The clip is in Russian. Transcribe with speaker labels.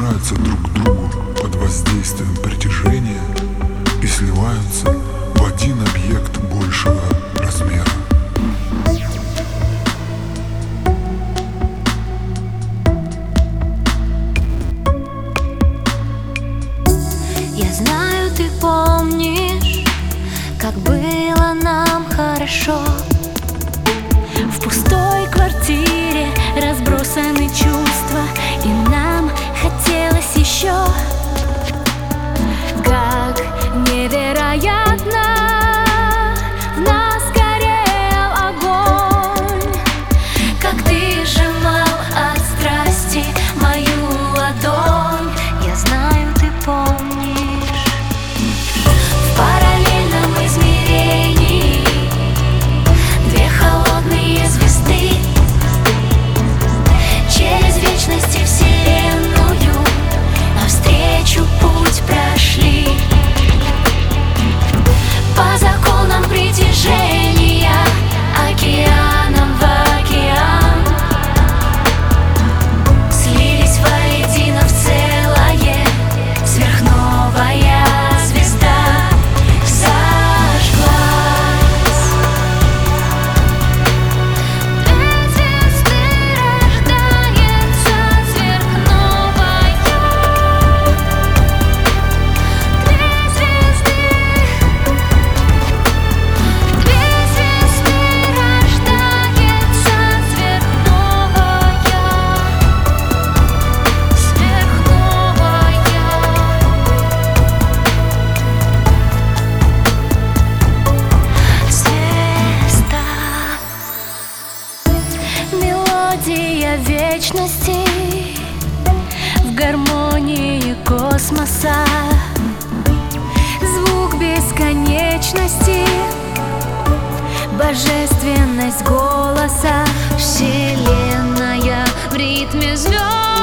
Speaker 1: собираются друг к другу под воздействием притяжения и сливаются в один объект большего размера.
Speaker 2: Я знаю, ты помнишь, как было нам хорошо. В пустой квартире разбросаны чувства, и нам хотелось еще. Как невероятно в нас горел огонь, как ты сжимал от страсти мою ладонь. Я знаю, ты помнишь. В параллельном измерении две холодные звезды через вечность и вселенную навстречу путь прошли. По законам притяжения океаном в океан слились воедино в целое. Сверхновая звезда зажглась. Две звезды рождается сверхновая. Две звезды рождается сверхновая. Звезда. Мелодия вечности в гармонии космоса. Звук бесконечности, божественность голоса. Вселенная в ритме звезд.